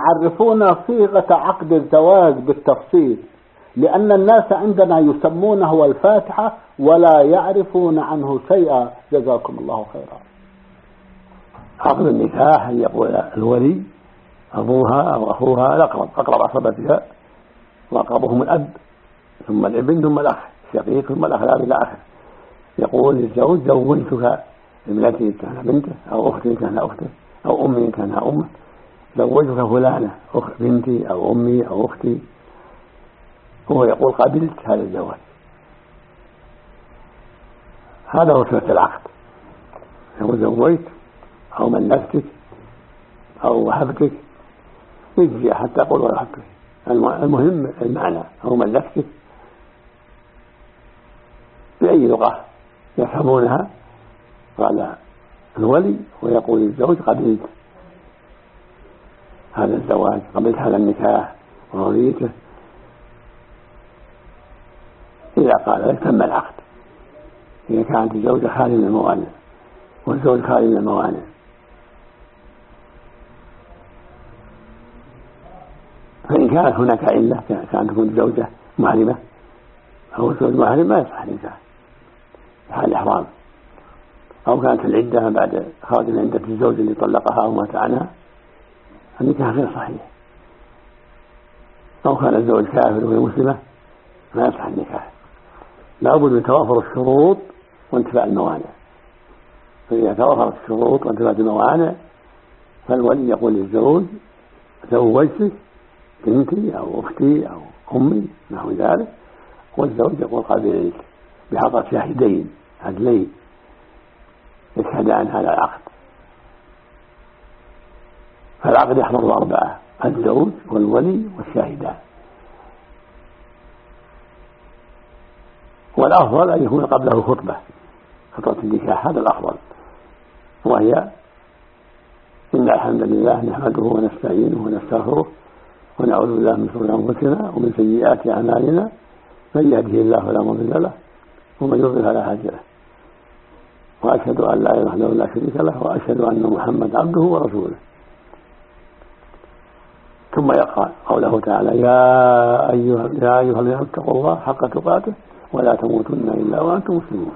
يعرفون صيغة عقد الزواج بالتفصيل، لأن الناس عندنا يسمونه الفاتحة ولا يعرفون عنه شيئا. جزاكم الله خيرا. عقد النكاح أن يقول الولي أبوها أو أخوها الأقرب، أقرب عصبتها، وأقربهم الأب ثم الابن ثم الأخ الشقيق ثم الأخ إلى آخره. يقول للزوج زوجتك ابنتي إن كان بنته، أو أختي إن كان أخته، أو أمي إن كان أمه، زوجتك فلانة بنتي أو أمي أو أختي. هو يقول قبلت هذا الزواج. هذا هو سنة العقد. يقول زوجت أو ملكتك أو وهبتك، يجزي حتى يقول وهبتك. المهم المعنى، أو ملكتك بأي لغة يفهمونها. قال الولي ويقول الزوج قبلت هذا الزواج، قبلت هذا النكاح ورضيته. إذا قال لك تم العقد، إذا كانت الزوجة خالية من الموانع والزوج خالي من الموانع. فإن كانت هناك علة كان تكون الزوجة محرمة أو الزوج محرم ما يصح النكاح في حال الإحرام، أو كانت العدة بعد خارج من عدة الزوج اللي طلقها أو مات عنها، النكاح غير صحيح. أو كان الزوج كافر وهي مسلمة ما يصح النكاح. لا بد من توافر الشروط وانتفاء الموانع. فإذا توافرت الشروط وانتفاء الموانع فالولي يقول للزوج زوجتك بنتي أو أختي أو أمي نحو ذلك، والزوج يقول قبلت بحضرة شاهدين عدلين يشهدان هذا العقد. فالعقد يحضر أربعة: الزوج والولي والشاهدان. والأفضل أن يكون قبله خطبة النكاح، هذا الأفضل، وهي إن الحمد لله نحمده ونستعينه ونستغفره ونعوذ بالله من شرور أنفسنا ومن سيئات أعمالنا، من يهده الله فلا مضل له ومن يضلل فلا هادي له، وأشهد أن لا إله إلا الله لا شريك له، وأشهد أن محمدا عبده ورسوله. ثم يقرأ قوله تعالى: يا أيها الذين اتقوا الله حق تقاته ولا تموتن إلا وأنتم مسلمون.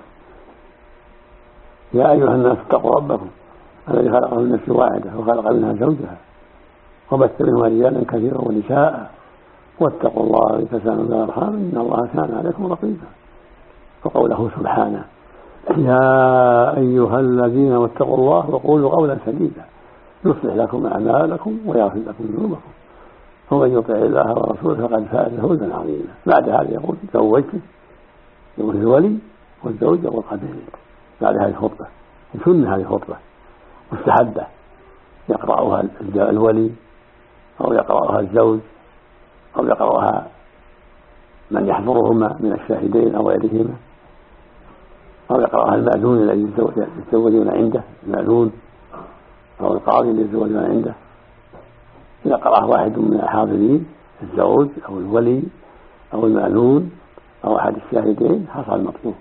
يا أيها الناس اتقوا ربكم الذي خلقكم من نفس واحدة وخلق منها زوجها وبث منهما رجالا كثيرا ونساء واتقوا الله الذي تساءلون به الأرحام إن الله كان عليكم رقيبا. وقوله سبحانه: يا أيها الذين اتقوا الله وقولوا قولا سديدا يصلح لكم أعمالكم ويغفر لكم ذنوبكم ومن يطع الله ورسوله فقد فاز فوزا عظيما. بعد هذا يقول زوجته، يقول الولي والزوج يقول قبلت. بعد هذه الخطبة سنة، هذه الخطبة مستحبة يقرأها الولي أو يقرأها الزوج أو يقرأها من يحضرهما من الشاهدين أو غيرهما، أو يقرأها المأذون الذي يتزوجون عنده، المأذون أو القاضي الذي يتزوجون عنده. إذا قرأه واحد من الحاضرين الزوج أو الولي أو المأذون أو أحد الشاهدين حصل المطلوب،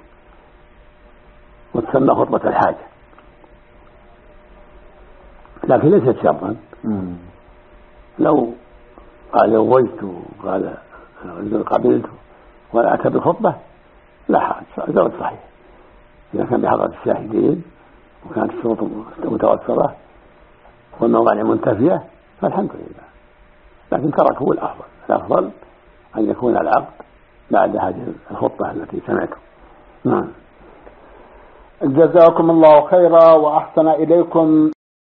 وتسمى خطبة الحاجة، لكن ليست شرطا. لو قال زوجت وقال قبلت ولا أتى بالخطبة لا حرج، زوج صحيح إذا كان بحضرة الشاهدين وكانت الشروط متوفرة والموانع منتفية فالحمد لله. لكن تركه الأفضل، الأفضل أن يكون العقد بعد هذه الخطبة التي سمعته. نعم. جزاكم الله خيرا وأحسن إليكم.